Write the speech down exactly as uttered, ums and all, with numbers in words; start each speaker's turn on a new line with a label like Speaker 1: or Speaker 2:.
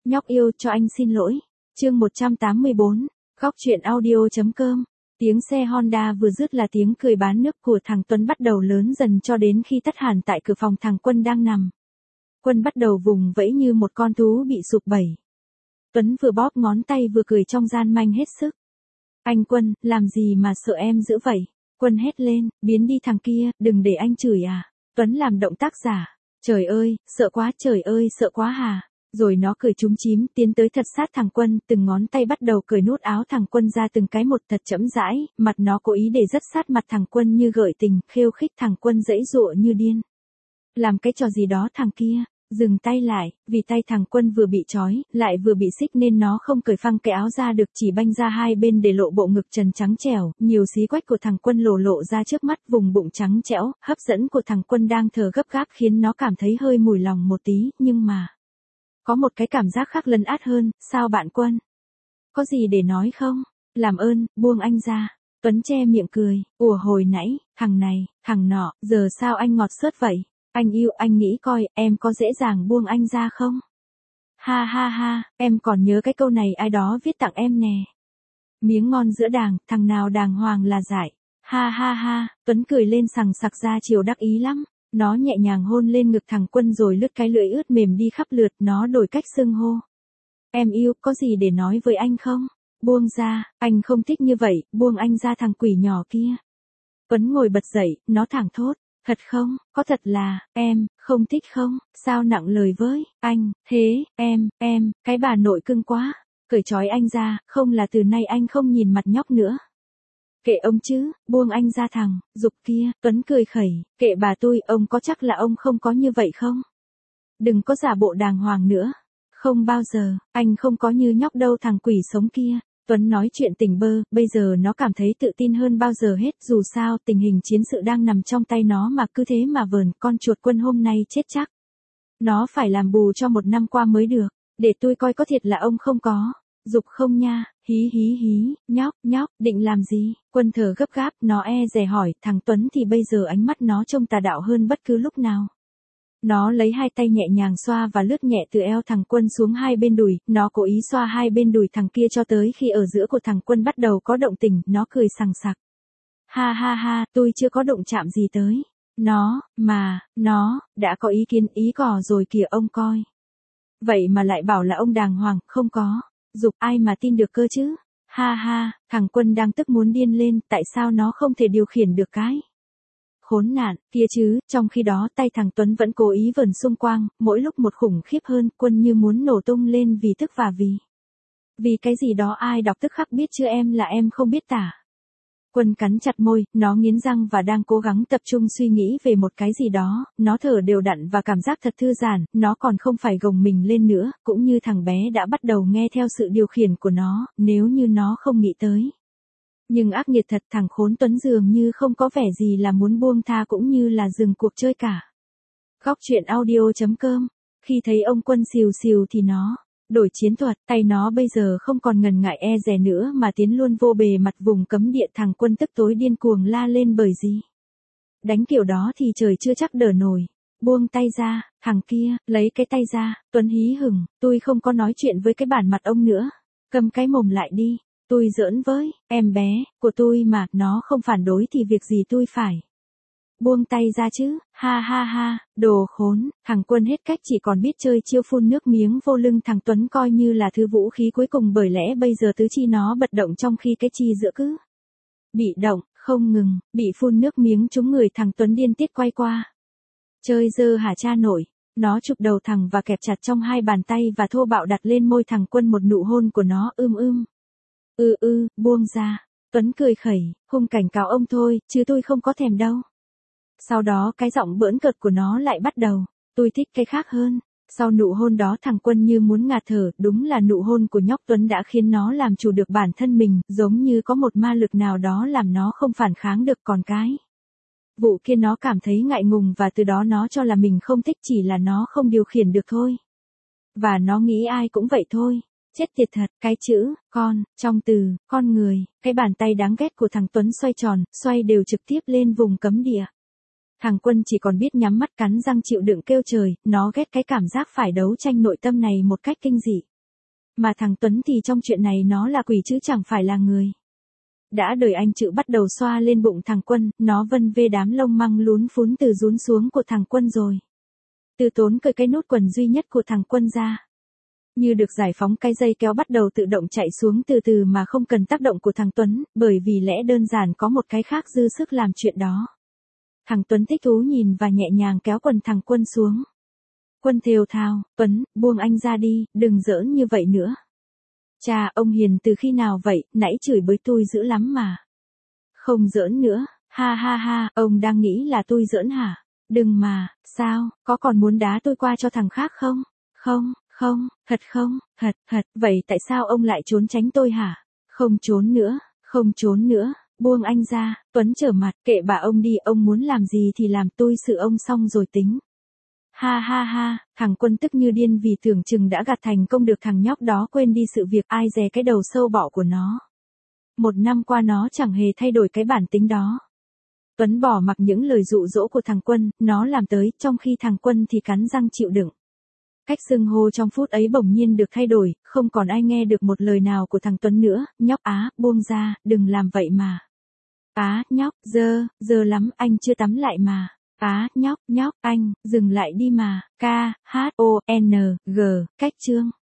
Speaker 1: Nhóc yêu cho anh xin lỗi. Chương một trăm tám mươi bốn, Góc truyện audio.com. Tiếng xe Honda vừa dứt là tiếng cười bán nước của thằng Tuấn bắt đầu lớn dần cho đến khi tắt hẳn tại cửa phòng thằng Quân đang nằm. Quân bắt đầu vùng vẫy như một con thú bị sụp bẩy. Tuấn vừa bóp ngón tay vừa cười trong gian manh hết sức. Anh Quân, làm gì mà sợ em dữ vậy? Quân hét lên, biến đi thằng kia, đừng để anh chửi à. Tuấn làm động tác giả. Trời ơi, sợ quá trời ơi sợ quá hà. Rồi nó cười chúm chím tiến tới thật sát thằng Quân, từng ngón tay bắt đầu cởi nút áo thằng Quân ra từng cái một thật chậm rãi, mặt nó cố ý để rất sát mặt thằng Quân như gợi tình, khêu khích thằng Quân giãy giụa như điên. Làm cái trò gì đó thằng kia, dừng tay lại, vì tay thằng Quân vừa bị trói, lại vừa bị xích nên nó không cởi phăng cái áo ra được, chỉ banh ra hai bên để lộ bộ ngực trần trắng trẻo, nhiều xí quách của thằng Quân lộ lộ ra trước mắt, vùng bụng trắng trẽo, hấp dẫn của thằng Quân đang thở gấp gáp khiến nó cảm thấy hơi mùi lòng một tí, nhưng mà có một cái cảm giác khác lấn át hơn. Sao bạn Quân? Có gì để nói không? Làm ơn, buông anh ra. Tuấn che miệng cười, ủa hồi nãy, thằng này, thằng nọ, giờ sao anh ngọt xớt vậy? Anh yêu, anh nghĩ coi, em có dễ dàng buông anh ra không? Ha ha ha, em còn nhớ cái câu này ai đó viết tặng em nè. Miếng ngon giữa đàng, thằng nào đàng hoàng là dại. Ha ha ha, Tuấn cười lên sằng sặc ra chiều đắc ý lắm. Nó nhẹ nhàng hôn lên ngực thằng Quân rồi lướt cái lưỡi ướt mềm đi khắp lượt, nó đổi cách xưng hô. Em yêu, có gì để nói với anh không? Buông ra, anh không thích như vậy, buông anh ra thằng quỷ nhỏ kia. Tuấn ngồi bật dậy, nó thẳng thốt. Thật không, có thật là, em, không thích không, sao nặng lời với, anh, thế, em, em, cái bà nội cưng quá, cởi trói anh ra, không là từ nay anh không nhìn mặt nhóc nữa. Kệ ông chứ, buông anh ra thằng, dục kia, Tuấn cười khẩy, kệ bà tôi, ông có chắc là ông không có như vậy không? Đừng có giả bộ đàng hoàng nữa. Không bao giờ, anh không có như nhóc đâu thằng quỷ sống kia. Tuấn nói chuyện tỉnh bơ, bây giờ nó cảm thấy tự tin hơn bao giờ hết, dù sao tình hình chiến sự đang nằm trong tay nó mà cứ thế mà vờn, con chuột Quân hôm nay chết chắc. Nó phải làm bù cho một năm qua mới được, để tôi coi có thiệt là ông không có. Dục không nha, hí hí hí, nhóc, nhóc, định làm gì? Quân thở gấp gáp, nó e dè hỏi, thằng Tuấn thì bây giờ ánh mắt nó trông tà đạo hơn bất cứ lúc nào. Nó lấy hai tay nhẹ nhàng xoa và lướt nhẹ từ eo thằng Quân xuống hai bên đùi, nó cố ý xoa hai bên đùi thằng kia cho tới khi ở giữa của thằng Quân bắt đầu có động tình, nó cười sằng sặc. Ha ha ha, tôi chưa có động chạm gì tới. Nó, mà, nó, đã có ý kiến ý cò rồi kìa ông coi. Vậy mà lại bảo là ông đàng hoàng, không có. Dục ai mà tin được cơ chứ? Ha ha, thằng Quân đang tức muốn điên lên, tại sao nó không thể điều khiển được cái? Khốn nạn, kia chứ, trong khi đó tay thằng Tuấn vẫn cố ý vờn xung quanh, mỗi lúc một khủng khiếp hơn, Quân như muốn nổ tung lên vì tức và vì. Vì cái gì đó ai đọc tức khắc biết chứ em là em không biết tả. Quân cắn chặt môi, nó nghiến răng và đang cố gắng tập trung suy nghĩ về một cái gì đó, nó thở đều đặn và cảm giác thật thư giãn, nó còn không phải gồng mình lên nữa, cũng như thằng bé đã bắt đầu nghe theo sự điều khiển của nó, nếu như nó không nghĩ tới. Nhưng ác nghiệt thật, thằng khốn Tuấn dường như không có vẻ gì là muốn buông tha cũng như là dừng cuộc chơi cả. Góc truyện audio.com. Khi thấy ông Quân xìu xìu thì nó đổi chiến thuật, tay nó bây giờ không còn ngần ngại e dè nữa mà tiến luôn vô bề mặt vùng cấm địa. Thằng Quân tức tối điên cuồng la lên bởi gì? Đánh kiểu đó thì trời chưa chắc đỡ nổi. Buông tay ra, thằng kia, lấy cái tay ra. Tuấn hí hửng, tôi không có nói chuyện với cái bản mặt ông nữa. Cầm cái mồm lại đi. Tôi giỡn với, em bé, của tôi mà, nó không phản đối thì việc gì tôi phải. Buông tay ra chứ, ha ha ha, đồ khốn, thằng Quân hết cách chỉ còn biết chơi chiêu phun nước miếng vô lưng thằng Tuấn coi như là thứ vũ khí cuối cùng, bởi lẽ bây giờ tứ chi nó bật động trong khi cái chi giữa cứ bị động, không ngừng, bị phun nước miếng trúng người thằng Tuấn điên tiết quay qua. Chơi dơ hả cha nội, nó chụp đầu thằng và kẹp chặt trong hai bàn tay và thô bạo đặt lên môi thằng Quân một nụ hôn của nó ưm ưm. Ừ ừ, buông ra. Tuấn cười khẩy, hung cảnh cáo ông thôi, chứ tôi không có thèm đâu. Sau đó cái giọng bỡn cợt của nó lại bắt đầu, tôi thích cái khác hơn. Sau nụ hôn đó thằng Quân như muốn ngạt thở, đúng là nụ hôn của nhóc Tuấn đã khiến nó làm chủ được bản thân mình, giống như có một ma lực nào đó làm nó không phản kháng được. Còn cái vụ kia nó cảm thấy ngại ngùng và từ đó nó cho là mình không thích, chỉ là nó không điều khiển được thôi. Và nó nghĩ ai cũng vậy thôi. Chết tiệt thật, cái chữ, con, trong từ, con người, cái bàn tay đáng ghét của thằng Tuấn xoay tròn, xoay đều trực tiếp lên vùng cấm địa. Thằng Quân chỉ còn biết nhắm mắt cắn răng chịu đựng kêu trời, nó ghét cái cảm giác phải đấu tranh nội tâm này một cách kinh dị. Mà thằng Tuấn thì trong chuyện này nó là quỷ chứ chẳng phải là người. Đã đời anh chữ bắt đầu xoa lên bụng thằng Quân, nó vân vê đám lông măng lún phún từ rún xuống của thằng Quân rồi. Từ Tốn cởi cái nút quần duy nhất của thằng Quân ra. Như được giải phóng, cái dây kéo bắt đầu tự động chạy xuống từ từ mà không cần tác động của thằng Tuấn, bởi vì lẽ đơn giản có một cái khác dư sức làm chuyện đó. Thằng Tuấn thích thú nhìn và nhẹ nhàng kéo quần thằng Quân xuống. Quân thều thào, Tuấn, buông anh ra đi, đừng giỡn như vậy nữa. Chà, ông Hiền từ khi nào vậy, nãy chửi bới tôi dữ lắm mà. Không giỡn nữa, ha ha ha, ông đang nghĩ là tôi giỡn hả? Đừng mà, sao, có còn muốn đá tôi qua cho thằng khác không? Không, không, thật không, thật, thật, vậy tại sao ông lại trốn tránh tôi hả? Không trốn nữa, không trốn nữa, buông anh ra. Tuấn trở mặt, kệ bà ông đi, ông muốn làm gì thì làm, tôi xử ông xong rồi tính. Ha ha ha, thằng Quân tức như điên vì tưởng chừng đã gặt thành công được thằng nhóc đó quên đi sự việc ai dè cái đầu sâu bọ của nó. Một năm qua nó chẳng hề thay đổi cái bản tính đó. Tuấn bỏ mặc những lời dụ dỗ của thằng Quân, nó làm tới, trong khi thằng Quân thì cắn răng chịu đựng. Cách xưng hô trong phút ấy bỗng nhiên được thay đổi, không còn ai nghe được một lời nào của thằng Tuấn nữa, nhóc á, buông ra, đừng làm vậy mà. Á, nhóc, dơ, dơ lắm, anh chưa tắm lại mà. Á, nhóc, nhóc, anh, dừng lại đi mà. K, H, O, N, G, cách chương.